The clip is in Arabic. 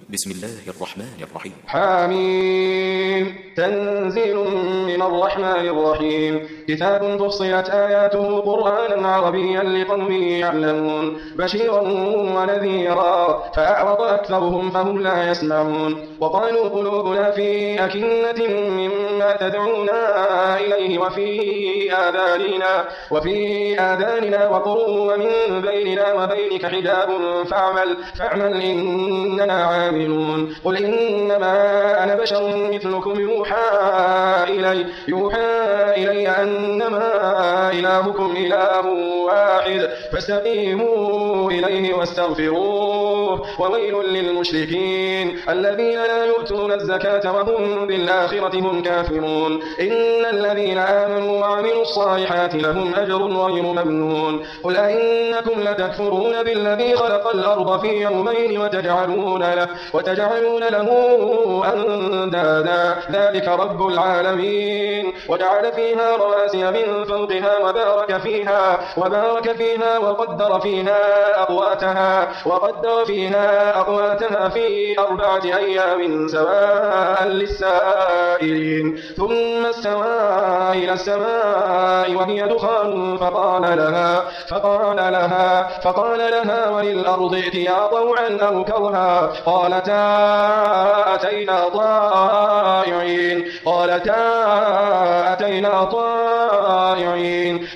بسم الله الرحمن الرحيم. حميم تنزيل من الرحمن الرحيم كتاب فصلت آياته قرآنا عربيا لقوم يعلمون بشيرا ونذيرا فأعرض أكثرهم فهم لا يسمعون وقالوا قلوبنا في أكنة مما تدعونا إليه وفي آذاننا وقر ومن بيننا وبينك حجاب فاعمل إننا عاملون قل إنما أنا بشر مثلكم يوحى إلي أنما إلهكم إله واحد فاستقيموا إليه واستغفروه وويل للمشركين الذين لا يؤتون الزكاة وهم بالآخرة هم كافرون إن الذين آمنوا وعملوا الصالحات لهم أجر غير ممنون قل أئنكم لتكفرون بالذي خلق الأرض في يومين وتجعلون له أندادا ذلك رب العالمين وجعل فيها رواسي من فوقها وبارك فيها وقدر فيها أقواتها في 4 أيام سواء للسائلين ثم استوى إلى السماء وهي دخان فقال لها وللأرض ائتيا طوعا أو كرها قالتا أتينا طائعين